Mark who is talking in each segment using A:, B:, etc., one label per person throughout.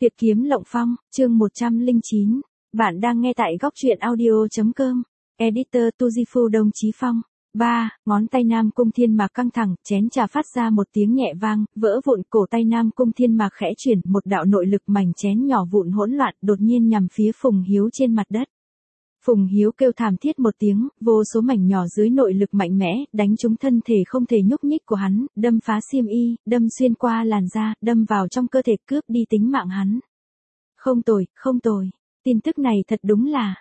A: Tuyệt kiếm Lộng Phong, chương 109. Bạn đang nghe tại góc truyện audio.com. Editor Tujifu Đồng Chí Phong. 3. Ngón tay Nam Cung Thiên Mạc căng thẳng, chén trà phát ra một tiếng nhẹ vang, vỡ vụn, cổ tay Nam Cung Thiên Mạc khẽ chuyển, một đạo nội lực mảnh chén nhỏ vụn hỗn loạn đột nhiên nhằm phía Phùng Hiếu trên mặt đất. Phùng Hiếu kêu thảm thiết một tiếng, vô số mảnh nhỏ dưới nội lực mạnh mẽ, đánh trúng thân thể không thể nhúc nhích của hắn, đâm phá xiêm y, đâm xuyên qua làn da, đâm vào trong cơ thể cướp đi tính mạng hắn. Không tồi, không tồi. Tin tức này thật đúng là,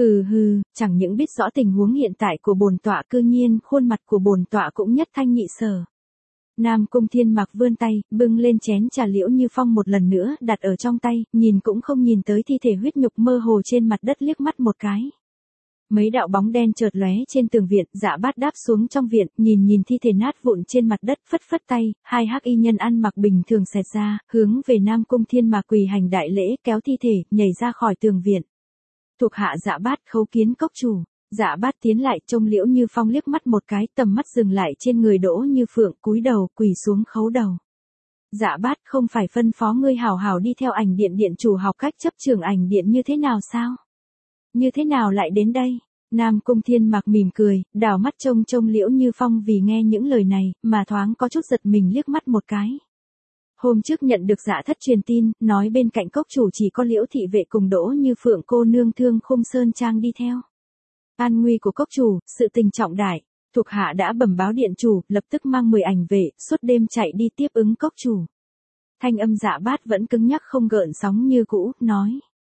A: chẳng những biết rõ tình huống hiện tại của bổn tọa, cư nhiên khuôn mặt của bổn tọa cũng nhất thanh nhị sở. Nam Cung Thiên Mạc vươn tay, bưng lên chén trà Liễu Như Phong một lần nữa đặt ở trong tay, nhìn cũng không nhìn tới thi thể huyết nhục mơ hồ trên mặt đất liếc mắt một cái. Mấy đạo bóng đen chợt lóe trên tường viện, Dạ Bát đáp xuống trong viện, nhìn thi thể nát vụn trên mặt đất, phất phất tay, hai hắc y nhân ăn mặc bình thường xẹt ra, hướng về Nam Cung Thiên Mạc quỳ hành đại lễ, kéo thi thể, nhảy ra khỏi tường viện. Thuộc hạ Dạ Bát khấu kiến cốc chủ. Dạ Bát tiến lại, trông Liễu Như Phong liếc mắt một cái, tầm mắt dừng lại trên người Đỗ Như Phượng, cúi đầu, quỳ xuống khấu đầu. Dạ Bát, không phải phân phó ngươi hảo hảo đi theo Ảnh Điện điện chủ học cách chấp trưởng Ảnh Điện như thế nào sao? Như thế nào lại đến đây? Nam Cung Thiên Mạc mỉm cười, đảo mắt trông Liễu Như Phong, vì nghe những lời này, mà thoáng có chút giật mình liếc mắt một cái. Hôm trước nhận được Dạ Thất truyền tin, nói bên cạnh cốc chủ chỉ có Liễu thị vệ cùng Đỗ Như Phượng cô nương Thương Khung Sơn Trang đi theo. An nguy của cốc chủ, sự tình trọng đại, thuộc hạ đã bẩm báo điện chủ, lập tức mang 10 ảnh vệ, suốt đêm chạy đi tiếp ứng cốc chủ. Thanh âm Dạ Bát vẫn cứng nhắc không gợn sóng như cũ, nói.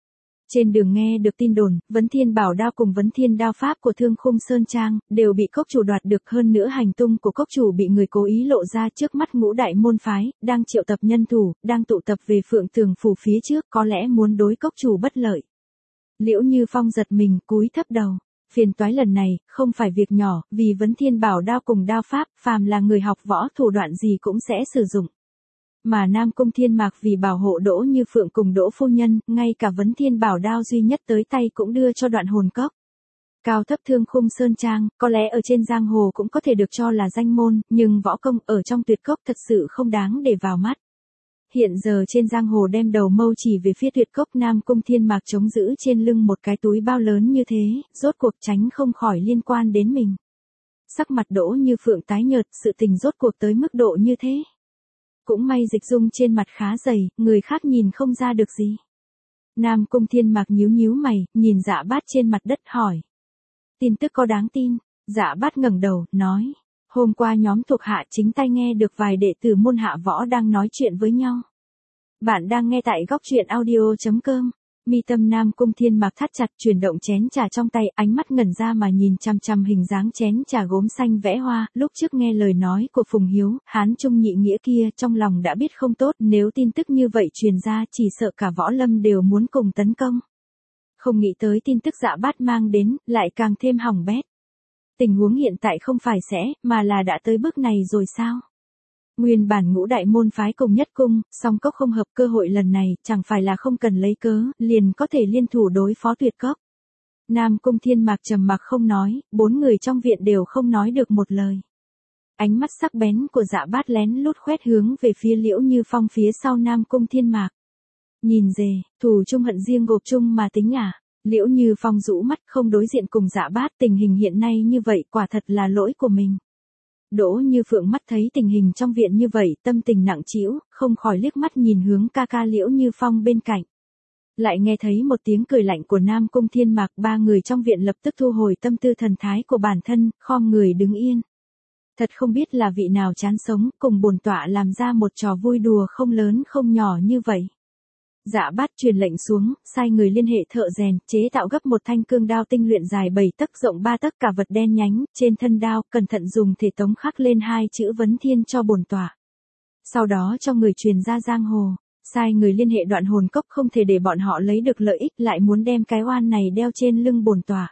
A: Trên đường nghe được tin đồn, Vấn Thiên Bảo Đao cùng Vấn Thiên Đao Pháp của Thương Khung Sơn Trang, đều bị cốc chủ đoạt được, hơn nữa hành tung của cốc chủ bị người cố ý lộ ra trước mắt ngũ đại môn phái, đang triệu tập nhân thủ, đang tụ tập về Phượng Tường phủ phía trước, có lẽ muốn đối cốc chủ bất lợi. Liễu Như Phong giật mình, cúi thấp đầu. Phiền toái lần này, không phải việc nhỏ, vì Vấn Thiên Bảo Đao cùng Đao Pháp, phàm là người học võ thủ đoạn gì cũng sẽ sử dụng. Mà Nam Cung Thiên Mạc vì bảo hộ Đỗ Như Phượng cùng Đỗ phu nhân, ngay cả Vấn Thiên Bảo Đao duy nhất tới tay cũng đưa cho Đoạn Hồn Cốc. Cao thấp Thương Khung Sơn Trang, có lẽ ở trên giang hồ cũng có thể được cho là danh môn, nhưng võ công ở trong Tuyệt Cốc thật sự không đáng để vào mắt. Hiện giờ trên giang hồ đem đầu mâu chỉ về phía Tuyệt Cốc, Nam Cung Thiên Mạc chống giữ trên lưng một cái túi bao lớn như thế, rốt cuộc tránh không khỏi liên quan đến mình. Sắc mặt Đỗ Như Phượng tái nhợt, sự tình rốt cuộc tới mức độ như thế. Cũng may dịch dung trên mặt khá dày, người khác nhìn không ra được gì. Nam Cung Thiên Mạc nhíu mày, nhìn Dạ Bát trên mặt đất hỏi. Tin tức có đáng tin? Dạ Bát ngẩng đầu, nói. Hôm qua nhóm thuộc hạ chính tay nghe được vài đệ tử môn hạ võ đang nói chuyện với nhau. Bạn đang nghe tại góc truyện audio.com. Mi tâm Nam Cung Thiên Mạc thắt chặt, chuyển động chén trà trong tay, ánh mắt ngẩn ra mà nhìn chằm chằm hình dáng chén trà gốm xanh vẽ hoa. Lúc trước nghe lời nói của Phùng Hiếu, Hán Trung nhị nghĩa kia, trong lòng đã biết không tốt, nếu tin tức như vậy truyền ra, chỉ sợ cả võ lâm đều muốn cùng tấn công. Không nghĩ tới tin tức Dạ Bát mang đến, lại càng thêm hỏng bét. Tình huống hiện tại không phải sẽ, mà là đã tới bước này rồi sao? Nguyên bản ngũ đại môn phái cùng nhất cung, song cốc không hợp, cơ hội lần này, chẳng phải là không cần lấy cớ, liền có thể liên thủ đối phó Tuyệt Cốc. Nam Cung Thiên Mạc trầm mặc không nói, 4 người trong viện đều không nói được một lời. Ánh mắt sắc bén của Dạ Bát lén lút khoét hướng về phía Liễu Như Phong phía sau Nam Cung Thiên Mạc. Nhìn dề, thù chung hận riêng gộp chung mà tính à? Liễu Như Phong rũ mắt không đối diện cùng Dạ Bát, tình hình hiện nay như vậy quả thật là lỗi của mình. Đỗ Như Phượng mắt thấy tình hình trong viện như vậy, tâm tình nặng trĩu, không khỏi liếc mắt nhìn hướng ca ca Liễu Như Phong bên cạnh. Lại nghe thấy một tiếng cười lạnh của Nam Cung Thiên Mạc, 3 người trong viện lập tức thu hồi tâm tư thần thái của bản thân, khom người đứng yên. Thật không biết là vị nào chán sống, cùng bổn tọa làm ra một trò vui đùa không lớn không nhỏ như vậy. Dạ Bát truyền lệnh xuống, sai người liên hệ thợ rèn, chế tạo gấp một thanh cương đao tinh luyện dài 7 tấc rộng 3 tấc, cả vật đen nhánh, trên thân đao, cẩn thận dùng thể tống khắc lên 2 chữ Vấn Thiên cho bổn tọa. Sau đó cho người truyền ra giang hồ, sai người liên hệ Đoạn Hồn Cốc, không thể để bọn họ lấy được lợi ích, lại muốn đem cái oan này đeo trên lưng bổn tọa.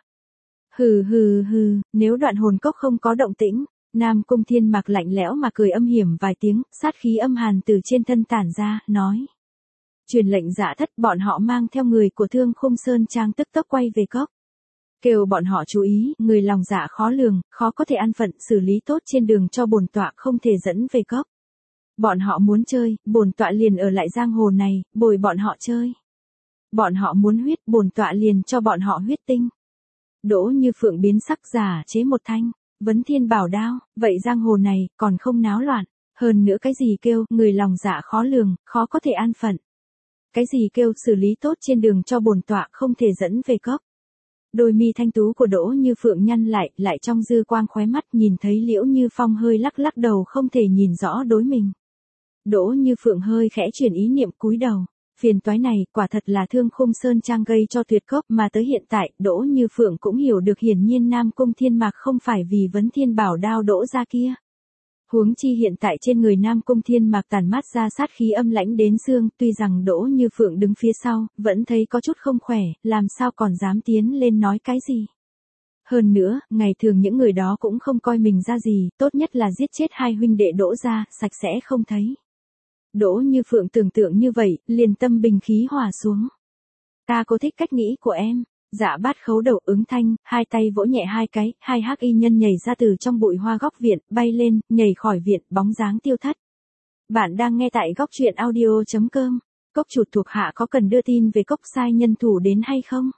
A: Nếu Đoạn Hồn Cốc không có động tĩnh, Nam Cung Thiên Mạc lạnh lẽo mà cười âm hiểm vài tiếng, sát khí âm hàn từ trên thân tản ra, nói. Truyền lệnh Dạ Thất, bọn họ mang theo người của Thương Khung Sơn Trang tức tốc quay về cốc. Kêu bọn họ chú ý, người lòng dạ khó lường, khó có thể an phận, xử lý tốt trên đường cho bổn tọa, không thể dẫn về cốc. Bọn họ muốn chơi, bổn tọa liền ở lại giang hồ này, bồi bọn họ chơi. Bọn họ muốn huyết, bổn tọa liền cho bọn họ huyết tinh. Đỗ Như Phượng biến sắc giả chế một thanh, vấn thiên bảo đao, vậy giang hồ này, còn không náo loạn. Hơn nữa cái gì kêu, người lòng dạ khó lường, khó có thể an phận. Cái gì kêu, xử lý tốt trên đường cho bổn tọa không thể dẫn về cốc. Đôi mi thanh tú của Đỗ Như Phượng nhăn lại trong dư quang khóe mắt nhìn thấy Liễu Như Phong hơi lắc lắc đầu không thể nhìn rõ đối mình. Đỗ Như Phượng hơi khẽ chuyển ý niệm cúi đầu. Phiền toái này quả thật là Thương Khung Sơn Trang gây cho Tuyệt Cốc mà tới hiện tại Đỗ Như Phượng cũng hiểu được hiển nhiên Nam Cung Thiên Mạc không phải vì vấn thiên bảo đao đỗ ra kia. Huống chi hiện tại trên người Nam Cung Thiên Mạc tản mát ra sát khí âm lãnh đến xương, tuy rằng Đỗ Như Phượng đứng phía sau, vẫn thấy có chút không khỏe, làm sao còn dám tiến lên nói cái gì. Hơn nữa, ngày thường những người đó cũng không coi mình ra gì, tốt nhất là giết chết hai huynh đệ Đỗ ra, sạch sẽ không thấy. Đỗ Như Phượng tưởng tượng như vậy, liền tâm bình khí hòa xuống. Ta có thích cách nghĩ của em. Dạ Bát khấu đầu ứng thanh, hai tay vỗ nhẹ hai cái, hai hắc y nhân nhảy ra từ trong bụi hoa góc viện, bay lên, nhảy khỏi viện, bóng dáng tiêu thất. Bạn đang nghe tại góc truyện audio.com. Cốc chủ thuộc hạ có cần đưa tin về cốc sai nhân thủ đến hay không?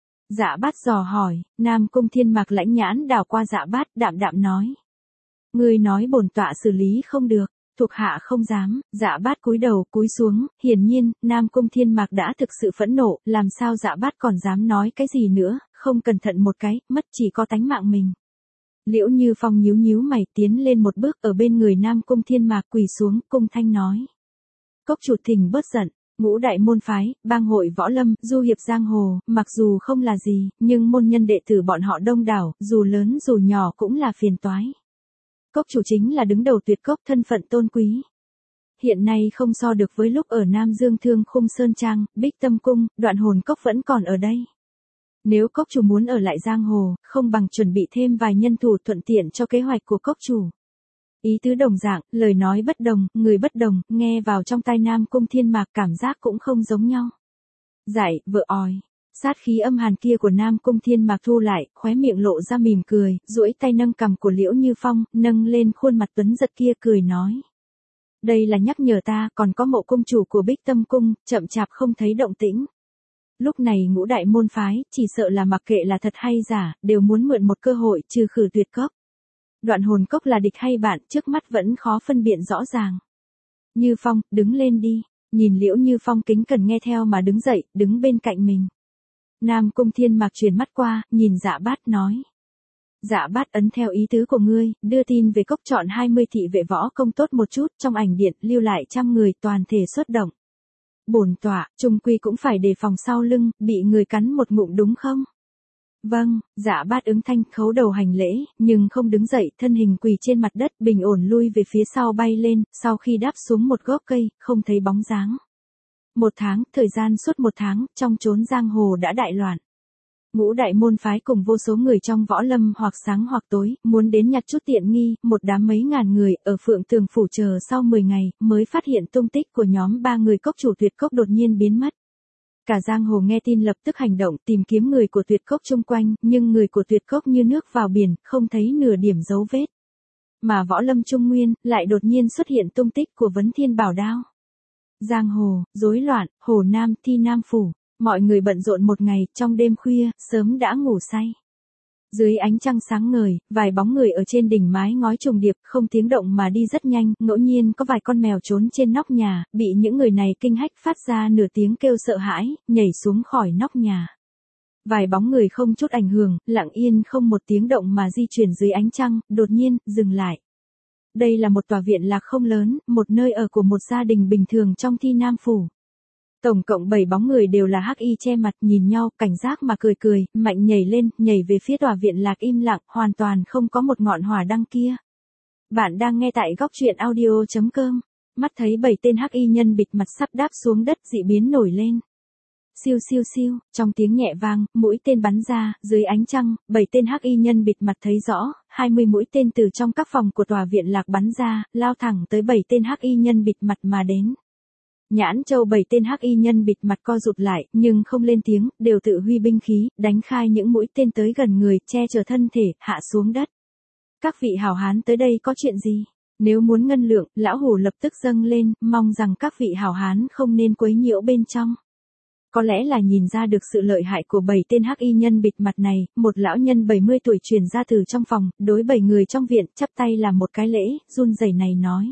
A: Dạ Bát dò hỏi, Nam Cung Thiên Mạc lãnh nhãn đảo qua Dạ Bát, đạm đạm nói. Ngươi nói bổn tọa xử lý không được. Thuộc hạ không dám, Dạ Bát cúi đầu, cúi xuống, hiển nhiên, Nam Cung Thiên Mạc đã thực sự phẫn nộ, làm sao Dạ Bát còn dám nói cái gì nữa, không cẩn thận một cái, mất chỉ có tánh mạng mình. Liễu Như Phong nhíu nhíu mày tiến lên một bước ở bên người Nam Cung Thiên Mạc quỳ xuống, cung thanh nói. Cốc chủ thỉnh bớt giận, ngũ đại môn phái, bang hội võ lâm, du hiệp giang hồ, mặc dù không là gì, nhưng môn nhân đệ tử bọn họ đông đảo, dù lớn dù nhỏ cũng là phiền toái. Cốc chủ chính là đứng đầu Tuyệt Cốc thân phận tôn quý. Hiện nay không so được với lúc ở Nam Dương Thương Khung Sơn Trang, Bích Tâm Cung, Đoạn Hồn Cốc vẫn còn ở đây. Nếu cốc chủ muốn ở lại giang hồ, không bằng chuẩn bị thêm vài nhân thủ thuận tiện cho kế hoạch của cốc chủ. Ý tứ đồng dạng, lời nói bất đồng, người bất đồng, nghe vào trong tai Nam Cung Thiên Mạc cảm giác cũng không giống nhau. Giải, vợ òi. Sát khí âm hàn kia của Nam Cung Thiên Mạc thu lại, khóe miệng lộ ra mỉm cười, duỗi tay nâng cằm của Liễu Như Phong, nâng lên khuôn mặt tuấn giật kia cười nói. Đây là nhắc nhở ta, còn có mộ cung chủ của Bích Tâm Cung, chậm chạp không thấy động tĩnh. Lúc này ngũ đại môn phái, chỉ sợ là mặc kệ là thật hay giả, đều muốn mượn một cơ hội trừ khử Tuyệt Cốc. Đoạn Hồn Cốc là địch hay bạn, trước mắt vẫn khó phân biệt rõ ràng. Như Phong, đứng lên đi, nhìn Liễu Như Phong kính cẩn nghe theo mà đứng dậy, đứng bên cạnh mình. Nam Cung Thiên Mạc chuyển mắt qua, nhìn Dạ Bát nói. Dạ Bát ấn theo ý tứ của ngươi, đưa tin về cốc chọn 20 thị vệ võ công tốt một chút, trong ảnh điện lưu lại 100 người toàn thể xuất động. Bổn tọa, trung quy cũng phải đề phòng sau lưng, bị người cắn một ngụm đúng không? Vâng, Dạ Bát ứng thanh khấu đầu hành lễ, nhưng không đứng dậy, thân hình quỳ trên mặt đất, bình ổn lui về phía sau bay lên, sau khi đáp xuống một gốc cây, không thấy bóng dáng. 1 tháng, thời gian suốt 1 tháng, trong chốn giang hồ đã đại loạn. Ngũ đại môn phái cùng vô số người trong võ lâm hoặc sáng hoặc tối, muốn đến nhặt chút tiện nghi, một đám mấy ngàn người, ở Phượng Tường Phủ chờ sau 10 ngày, mới phát hiện tung tích của nhóm 3 người cốc chủ Tuyệt Cốc đột nhiên biến mất. Cả giang hồ nghe tin lập tức hành động tìm kiếm người của Tuyệt Cốc chung quanh, nhưng người của Tuyệt Cốc như nước vào biển, không thấy nửa điểm dấu vết. Mà võ lâm Trung Nguyên, lại đột nhiên xuất hiện tung tích của vấn thiên bảo đao. Giang hồ, rối loạn, Hồ Nam, Thi Nam Phủ, mọi người bận rộn một ngày, trong đêm khuya, sớm đã ngủ say. Dưới ánh trăng sáng ngời, vài bóng người ở trên đỉnh mái ngói trùng điệp, không tiếng động mà đi rất nhanh, ngẫu nhiên có vài con mèo trốn trên nóc nhà, bị những người này kinh hách phát ra nửa tiếng kêu sợ hãi, nhảy xuống khỏi nóc nhà. Vài bóng người không chút ảnh hưởng, lặng yên không một tiếng động mà di chuyển dưới ánh trăng, đột nhiên, dừng lại. Đây là một tòa viện lạc không lớn, một nơi ở của một gia đình bình thường trong Thi Nam Phủ. Tổng cộng 7 bóng người đều là hắc y che mặt nhìn nhau, cảnh giác mà cười cười, mạnh nhảy lên, nhảy về phía tòa viện lạc im lặng, hoàn toàn không có một ngọn hỏa đăng kia. Bạn đang nghe tại góc truyện audio.com. Mắt thấy 7 tên hắc y nhân bịt mặt sắp đáp xuống đất dị biến nổi lên. Siêu siêu siêu, trong tiếng nhẹ vang, mũi tên bắn ra, dưới ánh trăng, 7 tên hắc y nhân bịt mặt thấy rõ, 20 mũi tên từ trong các phòng của tòa viện lạc bắn ra, lao thẳng tới 7 tên hắc y nhân bịt mặt mà đến. Nhãn Châu 7 tên hắc y nhân bịt mặt co rụt lại, nhưng không lên tiếng, đều tự huy binh khí, đánh khai những mũi tên tới gần người, che chở thân thể, hạ xuống đất. Các vị hảo hán tới đây có chuyện gì? Nếu muốn ngân lượng, lão hủ lập tức dâng lên, mong rằng các vị hảo hán không nên quấy nhiễu bên trong. Có lẽ là nhìn ra được sự lợi hại của 7 tên hắc y nhân bịt mặt này, một lão nhân 70 tuổi truyền ra từ trong phòng, đối 7 người trong viện, chắp tay làm một cái lễ, run rẩy này nói.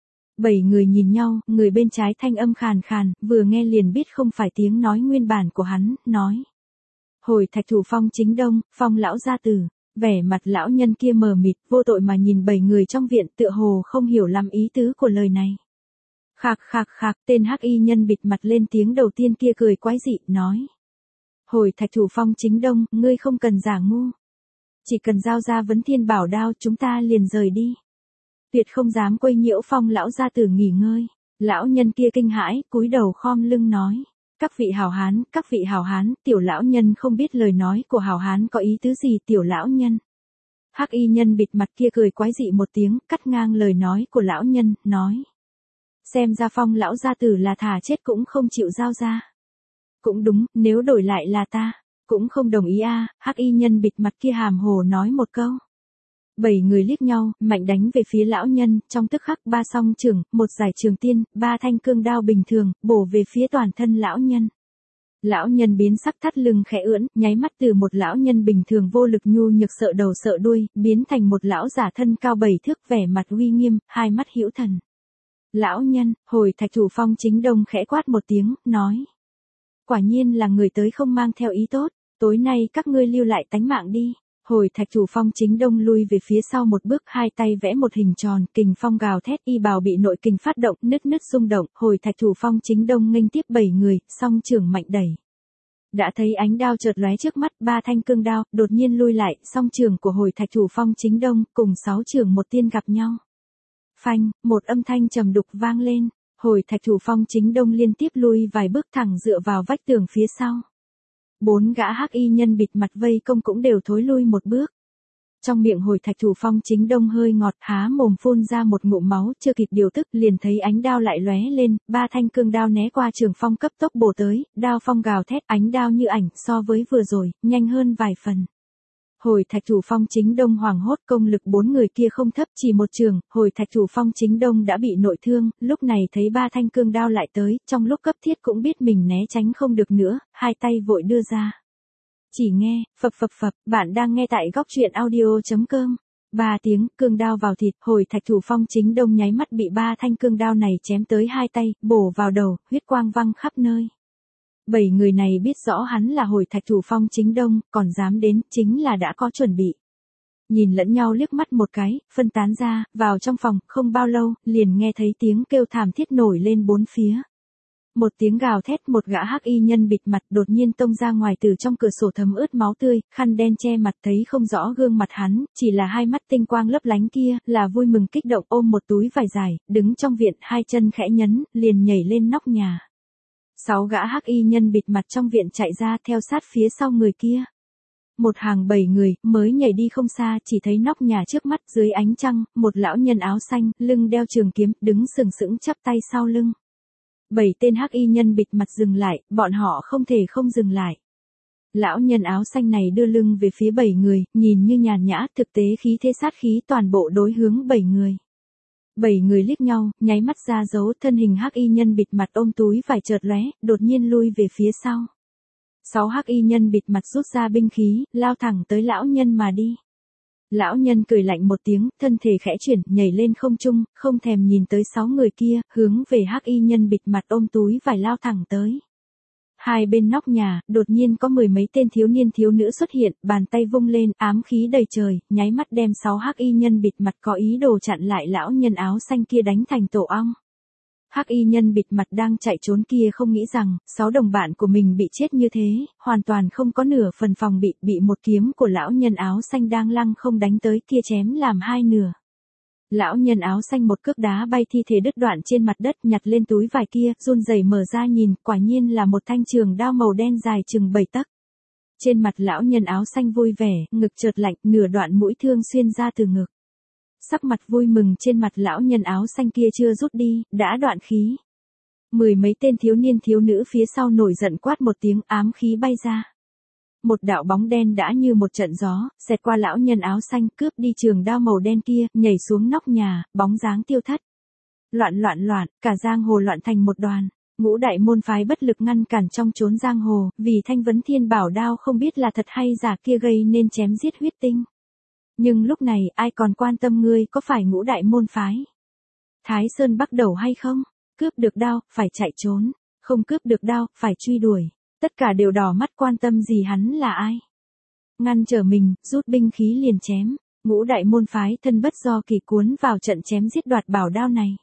A: 7 người nhìn nhau, người bên trái thanh âm khàn khàn, vừa nghe liền biết không phải tiếng nói nguyên bản của hắn, nói. Hồi Thạch Thủ Phong Chính Đông, Phong lão gia tử. Vẻ mặt lão nhân kia mờ mịt, vô tội mà nhìn 7 người trong viện, tựa hồ không hiểu lắm ý tứ của lời này. Khạc khạc khạc, tên hắc y nhân bịt mặt lên tiếng đầu tiên kia cười quái dị, nói. Hồi Thạch Thủ Phong Chính Đông, ngươi không cần giả ngu. Chỉ cần giao ra vấn thiên bảo đao chúng ta liền rời đi. Tuyệt không dám quấy nhiễu Phong lão gia tử nghỉ ngơi. Lão nhân kia kinh hãi, cúi đầu khom lưng nói. Các vị hảo hán, tiểu lão nhân không biết lời nói của hảo hán có ý tứ gì tiểu lão nhân. Hắc y nhân bịt mặt kia cười quái dị một tiếng, cắt ngang lời nói của lão nhân, nói. Xem ra Phong lão gia tử là thà chết cũng không chịu giao ra. Cũng đúng, nếu đổi lại là ta, cũng không đồng ý a. Hắc y nhân bịt mặt kia hàm hồ nói một câu. 7 người liếc nhau, mạnh đánh về phía lão nhân, trong tức khắc 3 song trường, 1 giải trường tiên, 3 thanh cương đao bình thường, bổ về phía toàn thân lão nhân. Lão nhân biến sắc thắt lưng khẽ ưỡn, nháy mắt từ một lão nhân bình thường vô lực nhu nhược sợ đầu sợ đuôi, biến thành một lão giả thân cao 7 thước vẻ mặt uy nghiêm, hai mắt hữu thần. Lão nhân, hồi Thạch Thủ Phong Chính Đông khẽ quát một tiếng, nói. Quả nhiên là người tới không mang theo ý tốt, tối nay các ngươi lưu lại tánh mạng đi. Hồi Thạch Thủ Phong Chính Đông lui về phía sau một bước, hai tay vẽ một hình tròn, kình phong gào thét, y bào bị nội kình phát động, nứt rung động, hồi Thạch Thủ Phong Chính Đông nghênh tiếp 7 người, song trường mạnh đẩy. Đã thấy ánh đao chợt lóe trước mắt, 3 thanh cương đao, đột nhiên lui lại, song trường của hồi Thạch Thủ Phong Chính Đông, cùng 6 trường một tiên gặp nhau. Phanh, một âm thanh trầm đục vang lên, hồi Thạch Thủ Phong Chính Đông liên tiếp lui vài bước thẳng dựa vào vách tường phía sau. 4 gã hắc y nhân bịt mặt vây công cũng đều thối lui một bước. Trong miệng hồi Thạch Thủ Phong Chính Đông hơi ngọt, há mồm phun ra một ngụm máu, chưa kịp điều tức liền thấy ánh đao lại lóe lên, 3 thanh cương đao né qua trường phong cấp tốc bổ tới, đao phong gào thét, ánh đao như ảnh, so với vừa rồi, nhanh hơn vài phần. Hồi Thạch Thủ Phong Chính Đông hoảng hốt, công lực 4 người kia không thấp, chỉ một trường, hồi Thạch Thủ Phong Chính Đông đã bị nội thương, lúc này thấy 3 thanh cương đao lại tới, trong lúc cấp thiết cũng biết mình né tránh không được nữa, hai tay vội đưa ra. Chỉ nghe, phập phập phập, bạn đang nghe tại góc truyện audio.com. 3 tiếng, cương đao vào thịt, hồi Thạch Thủ Phong Chính Đông nháy mắt bị 3 thanh cương đao này chém tới hai tay, bổ vào đầu, huyết quang văng khắp nơi. 7 người này biết rõ hắn là hồi Thạch Thủ Phong Chính Đông, còn dám đến, chính là đã có chuẩn bị. Nhìn lẫn nhau liếc mắt một cái, phân tán ra, vào trong phòng, không bao lâu, liền nghe thấy tiếng kêu thảm thiết nổi lên bốn phía. Một tiếng gào thét, một gã hắc y nhân bịt mặt đột nhiên tông ra ngoài từ trong cửa sổ thấm ướt máu tươi, khăn đen che mặt thấy không rõ gương mặt hắn, chỉ là hai mắt tinh quang lấp lánh kia, là vui mừng kích động ôm một túi vải dài, đứng trong viện, hai chân khẽ nhấn, liền nhảy lên nóc nhà. 6 gã hắc y nhân bịt mặt trong viện chạy ra theo sát phía sau người kia. Một hàng 7 người, mới nhảy đi không xa, chỉ thấy nóc nhà trước mắt dưới ánh trăng, một lão nhân áo xanh, lưng đeo trường kiếm, đứng sừng sững chắp tay sau lưng. 7 tên hắc y nhân bịt mặt dừng lại, bọn họ không thể không dừng lại. Lão nhân áo xanh này đưa lưng về phía 7 người, nhìn như nhàn nhã, thực tế khí thế sát khí toàn bộ đối hướng 7 người. 7 người liếc nhau, nháy mắt ra dấu, thân hình hắc y nhân bịt mặt ôm túi vải chợt lóe, đột nhiên lui về phía sau. 6 hắc y nhân bịt mặt rút ra binh khí, lao thẳng tới lão nhân mà đi. Lão nhân cười lạnh một tiếng, thân thể khẽ chuyển, nhảy lên không trung, không thèm nhìn tới 6 người kia, hướng về hắc y nhân bịt mặt ôm túi vải lao thẳng tới. Hai bên nóc nhà, đột nhiên có 10 mấy tên thiếu niên thiếu nữ xuất hiện, bàn tay vung lên, ám khí đầy trời, nháy mắt đem 6 hắc y nhân bịt mặt có ý đồ chặn lại lão nhân áo xanh kia đánh thành tổ ong. Hắc y nhân bịt mặt đang chạy trốn kia không nghĩ rằng, 6 đồng bạn của mình bị chết như thế, hoàn toàn không có nửa phần phòng bị một kiếm của lão nhân áo xanh đang lăng không đánh tới kia chém làm hai nửa. Lão nhân áo xanh một cước đá bay thi thể đứt đoạn trên mặt đất, nhặt lên túi vải kia, run rẩy mở ra nhìn, quả nhiên là một thanh trường đao màu đen dài chừng 7 tấc. Trên mặt lão nhân áo xanh vui vẻ, ngực chợt lạnh, nửa đoạn mũi thương xuyên ra từ ngực. Sắc mặt vui mừng trên mặt lão nhân áo xanh kia chưa rút đi, đã đoạn khí. 10 mấy tên thiếu niên thiếu nữ phía sau nổi giận quát một tiếng, ám khí bay ra. một đạo bóng đen đã như một trận gió, xẹt qua lão nhân áo xanh, cướp đi trường đao màu đen kia, nhảy xuống nóc nhà, bóng dáng tiêu thất. Loạn loạn loạn, cả giang hồ loạn thành một đoàn. Ngũ đại môn phái bất lực ngăn cản trong chốn giang hồ, vì Thanh Vấn Thiên bảo đao không biết là thật hay giả kia gây nên chém giết huyết tinh. Nhưng lúc này ai còn quan tâm ngươi có phải ngũ đại môn phái Thái Sơn Bắc Đầu hay không? Cướp được đao, phải chạy trốn. Không cướp được đao, phải truy đuổi. Tất cả đều đỏ mắt quan tâm gì hắn là ai. Ngăn trở mình, rút binh khí liền chém. Ngũ đại môn phái thân bất do kỳ cuốn vào trận chém giết đoạt bảo đao này.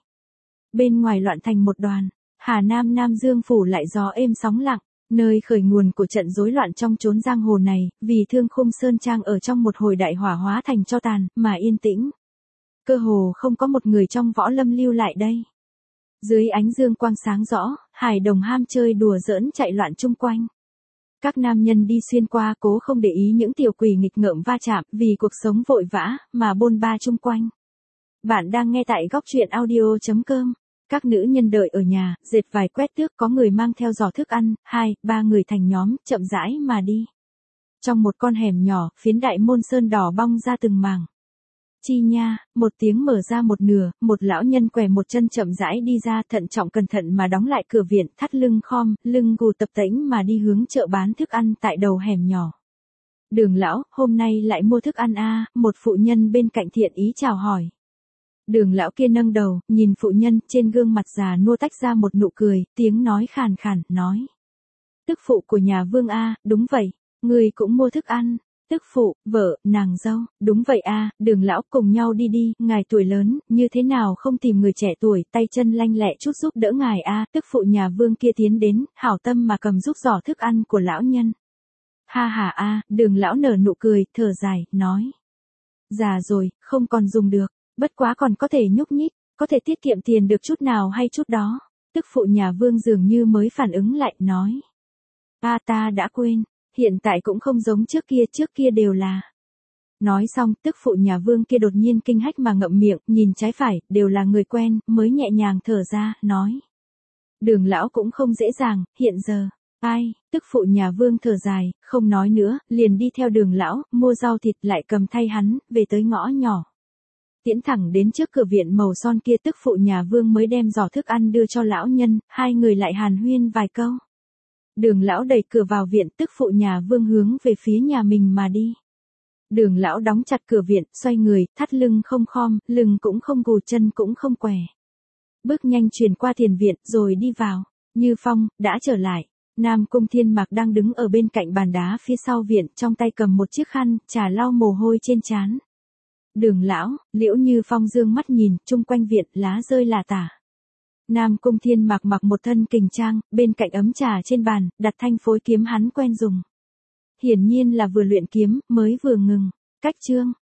A: Bên ngoài loạn thành một đoàn. Hà Nam Nam Dương phủ lại gió êm sóng lặng. Nơi khởi nguồn của trận rối loạn trong chốn giang hồ này, vì Thương Khung Sơn Trang ở trong một hồi đại hỏa hóa thành tro tàn, mà yên tĩnh. Cơ hồ không có một người trong võ lâm lưu lại đây. Dưới ánh dương quang sáng rõ, hài đồng ham chơi đùa giỡn chạy loạn chung quanh. Các nam nhân đi xuyên qua cố không để ý những tiểu quỷ nghịch ngợm va chạm vì cuộc sống vội vã mà bôn ba chung quanh. Bạn đang nghe tại góc truyện audio.com. Các nữ nhân đợi ở nhà, dệt vải quét tước, có người mang theo giỏ thức ăn, 2-3 người thành nhóm, chậm rãi mà đi. Trong một con hẻm nhỏ, phiến đại môn sơn đỏ bong ra từng mảng. Chi nha, một tiếng mở ra một nửa, một lão nhân què một chân chậm rãi đi ra, thận trọng cẩn thận mà đóng lại cửa viện, thắt lưng khom, lưng gù tập tễnh mà đi hướng chợ bán thức ăn tại đầu hẻm nhỏ. Đường lão, hôm nay lại mua thức ăn à? Một phụ nhân bên cạnh thiện ý chào hỏi. Đường lão kia nâng đầu, nhìn phụ nhân, trên gương mặt già nua tách ra một nụ cười, tiếng nói khàn khàn, nói. Tức phụ của nhà Vương a, đúng vậy, người cũng mua thức ăn. Tức phụ, vợ, nàng dâu, đúng vậy a, Đường lão, cùng nhau đi đi, ngài tuổi lớn, như thế nào không tìm người trẻ tuổi, tay chân lanh lẹ chút giúp đỡ ngài a. Tức phụ nhà Vương kia tiến đến, hảo tâm mà cầm giúp giỏ thức ăn của lão nhân. Ha ha a, Đường lão nở nụ cười, thở dài, nói. Già rồi, không còn dùng được. Bất quá còn có thể nhúc nhích, có thể tiết kiệm tiền được chút nào hay chút đó. Tức phụ nhà Vương dường như mới phản ứng lại, nói. Ta đã quên, hiện tại cũng không giống trước kia đều là. Nói xong, tức phụ nhà Vương kia đột nhiên kinh hách mà ngậm miệng, nhìn trái phải, đều là người quen, mới nhẹ nhàng thở ra, nói. Đường lão cũng không dễ dàng, hiện giờ. Ai, tức phụ nhà Vương thở dài, không nói nữa, liền đi theo Đường lão, mua rau thịt lại cầm thay hắn, về tới ngõ nhỏ. Tiễn thẳng đến trước cửa viện màu son kia, tức phụ nhà Vương mới đem giỏ thức ăn đưa cho lão nhân, hai người lại hàn huyên vài câu. Đường lão đẩy cửa vào viện, tức phụ nhà Vương hướng về phía nhà mình mà đi. Đường lão đóng chặt cửa viện, xoay người, thắt lưng không khom, lưng cũng không gù, chân cũng không què. Bước nhanh truyền qua tiền viện, rồi đi vào. Như Phong, đã trở lại. Nam Cung Thiên Mạc đang đứng ở bên cạnh bàn đá phía sau viện, trong tay cầm một chiếc khăn, trà lau mồ hôi trên trán. Đường lão, Liễu Như Phong dương mắt nhìn, chung quanh viện, lá rơi lả tả. Nam Cung Thiên Mạc mặc một thân kình trang, bên cạnh ấm trà trên bàn, đặt thanh phối kiếm hắn quen dùng. Hiển nhiên là vừa luyện kiếm, mới vừa ngừng. Cách chương,